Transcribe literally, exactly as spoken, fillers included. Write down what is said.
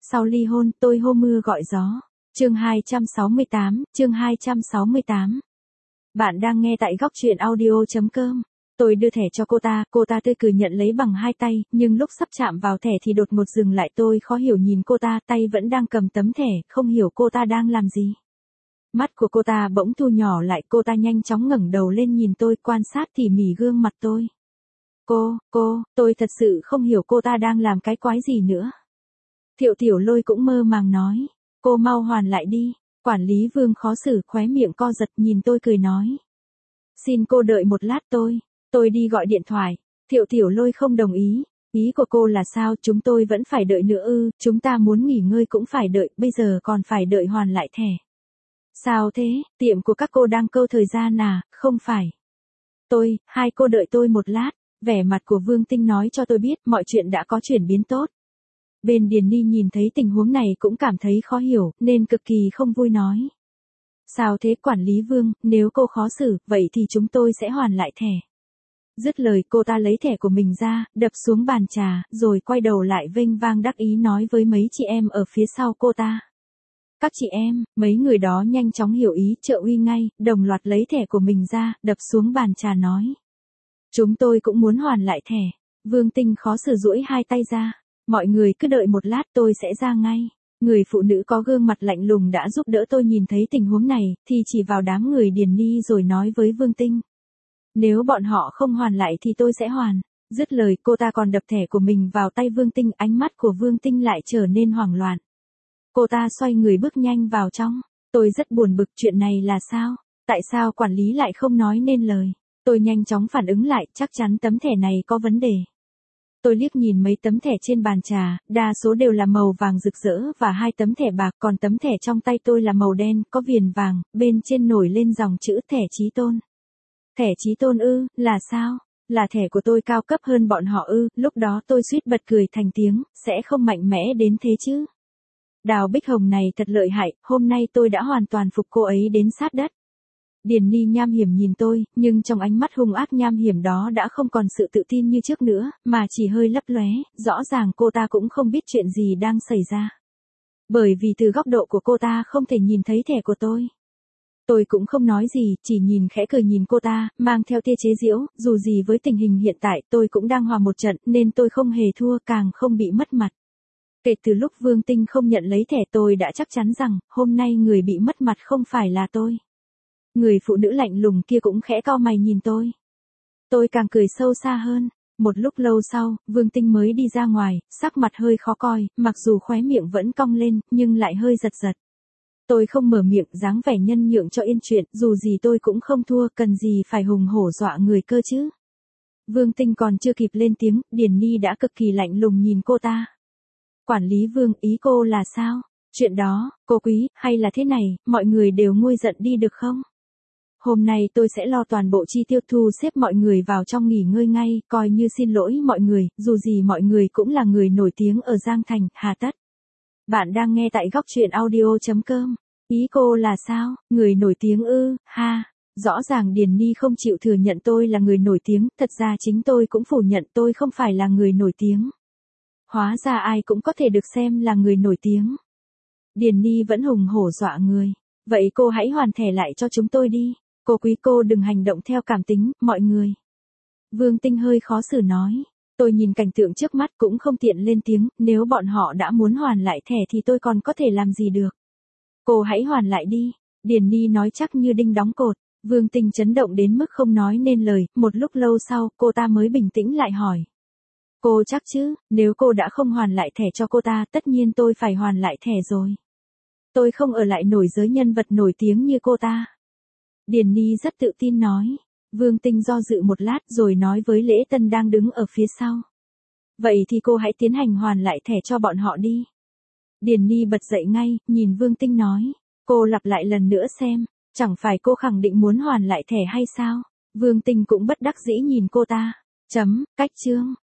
Sau ly hôn, tôi hô mưa gọi gió. Chương hai trăm sáu mươi tám, chương hai trăm sáu mươi tám. Bạn đang nghe tại góc truyện audio chấm com. Tôi đưa thẻ cho cô ta, cô ta tươi cười nhận lấy bằng hai tay, nhưng lúc sắp chạm vào thẻ thì đột ngột dừng lại. Tôi khó hiểu nhìn cô ta, tay vẫn đang cầm tấm thẻ, không hiểu cô ta đang làm gì. Mắt của cô ta bỗng thu nhỏ lại, cô ta nhanh chóng ngẩng đầu lên nhìn tôi, quan sát tỉ mỉ gương mặt tôi. Cô, cô, tôi thật sự không hiểu cô ta đang làm cái quái gì nữa. Thiệu Tiểu Lôi cũng mơ màng nói, cô mau hoàn lại đi. Quản lý Vương khó xử, khóe miệng co giật, nhìn tôi cười nói. Xin cô đợi một lát tôi, tôi đi gọi điện thoại. Thiệu Tiểu Lôi không đồng ý. Ý của cô là sao, chúng tôi vẫn phải đợi nữa ư? Chúng ta muốn nghỉ ngơi cũng phải đợi, bây giờ còn phải đợi hoàn lại thẻ. Sao thế, tiệm của các cô đang câu thời gian à, không phải. Tôi, hai cô đợi tôi một lát. Vẻ mặt của Vương Tinh nói cho tôi biết mọi chuyện đã có chuyển biến tốt. Bên Điền Ni nhìn thấy tình huống này cũng cảm thấy khó hiểu, nên cực kỳ không vui nói. Sao thế quản lý Vương, nếu cô khó xử, vậy thì chúng tôi sẽ hoàn lại thẻ. Dứt lời cô ta lấy thẻ của mình ra, đập xuống bàn trà, rồi quay đầu lại vênh vang đắc ý nói với mấy chị em ở phía sau cô ta. Các chị em, mấy người đó nhanh chóng hiểu ý, trợ uy ngay, đồng loạt lấy thẻ của mình ra, đập xuống bàn trà nói. Chúng tôi cũng muốn hoàn lại thẻ. Vương Tinh khó xử duỗi hai tay ra. Mọi người cứ đợi một lát tôi sẽ ra ngay. Người phụ nữ có gương mặt lạnh lùng đã giúp đỡ tôi nhìn thấy tình huống này, thì chỉ vào đám người Điền Ni rồi nói với Vương Tinh. Nếu bọn họ không hoàn lại thì tôi sẽ hoàn. Dứt lời cô ta còn đập thẻ của mình vào tay Vương Tinh, ánh mắt của Vương Tinh lại trở nên hoảng loạn. Cô ta xoay người bước nhanh vào trong. Tôi rất buồn bực, chuyện này là sao? Tại sao quản lý lại không nói nên lời? Tôi nhanh chóng phản ứng lại, chắc chắn tấm thẻ này có vấn đề. Tôi liếc nhìn mấy tấm thẻ trên bàn trà, đa số đều là màu vàng rực rỡ và hai tấm thẻ bạc, còn tấm thẻ trong tay tôi là màu đen, có viền vàng, bên trên nổi lên dòng chữ thẻ Chí Tôn. Thẻ Chí Tôn ư, là sao? Là thẻ của tôi cao cấp hơn bọn họ ư? Lúc đó tôi suýt bật cười thành tiếng, sẽ không mạnh mẽ đến thế chứ. Đào Bích Hồng này thật lợi hại, hôm nay tôi đã hoàn toàn phục cô ấy đến sát đất. Điền Ni nham hiểm nhìn tôi, nhưng trong ánh mắt hung ác nham hiểm đó đã không còn sự tự tin như trước nữa, mà chỉ hơi lấp lóe, rõ ràng cô ta cũng không biết chuyện gì đang xảy ra. Bởi vì từ góc độ của cô ta không thể nhìn thấy thẻ của tôi. Tôi cũng không nói gì, chỉ nhìn khẽ cười nhìn cô ta, mang theo tia chế giễu, dù gì với tình hình hiện tại tôi cũng đang hòa một trận nên tôi không hề thua, càng không bị mất mặt. Kể từ lúc Vương Tinh không nhận lấy thẻ tôi đã chắc chắn rằng, hôm nay người bị mất mặt không phải là tôi. Người phụ nữ lạnh lùng kia cũng khẽ cau mày nhìn tôi. Tôi càng cười sâu xa hơn. Một lúc lâu sau, Vương Tinh mới đi ra ngoài, sắc mặt hơi khó coi, mặc dù khóe miệng vẫn cong lên, nhưng lại hơi giật giật. Tôi không mở miệng, dáng vẻ nhân nhượng cho yên chuyện, dù gì tôi cũng không thua, cần gì phải hùng hổ dọa người cơ chứ. Vương Tinh còn chưa kịp lên tiếng, Điền Ni đã cực kỳ lạnh lùng nhìn cô ta. Quản lý Vương, ý cô là sao? Chuyện đó, cô quý, hay là thế này, mọi người đều nguôi giận đi được không? Hôm nay tôi sẽ lo toàn bộ chi tiêu, thu xếp mọi người vào trong nghỉ ngơi ngay, coi như xin lỗi mọi người, dù gì mọi người cũng là người nổi tiếng ở Giang Thành, hà tất. Bạn đang nghe tại góc truyện audio chấm com. Ý cô là sao, người nổi tiếng ư, ha, rõ ràng Điền Ni không chịu thừa nhận tôi là người nổi tiếng, thật ra chính tôi cũng phủ nhận tôi không phải là người nổi tiếng. Hóa ra ai cũng có thể được xem là người nổi tiếng. Điền Ni vẫn hùng hổ dọa người. Vậy cô hãy hoàn thẻ lại cho chúng tôi đi. Cô quý cô đừng hành động theo cảm tính, mọi người. Vương Tinh hơi khó xử nói. Tôi nhìn cảnh tượng trước mắt cũng không tiện lên tiếng, nếu bọn họ đã muốn hoàn lại thẻ thì tôi còn có thể làm gì được. Cô hãy hoàn lại đi. Điền Ni nói chắc như đinh đóng cột. Vương Tinh chấn động đến mức không nói nên lời, một lúc lâu sau, cô ta mới bình tĩnh lại hỏi. Cô chắc chứ, nếu cô đã không hoàn lại thẻ cho cô ta, tất nhiên tôi phải hoàn lại thẻ rồi. Tôi không ở lại nổi giới nhân vật nổi tiếng như cô ta. Điền Ni rất tự tin nói. Vương Tinh do dự một lát rồi nói với Lễ Tân đang đứng ở phía sau. Vậy thì cô hãy tiến hành hoàn lại thẻ cho bọn họ đi. Điền Ni bật dậy ngay, nhìn Vương Tinh nói. Cô lặp lại lần nữa xem, chẳng phải cô khẳng định muốn hoàn lại thẻ hay sao? Vương Tinh cũng bất đắc dĩ nhìn cô ta. Chấm, cách chương.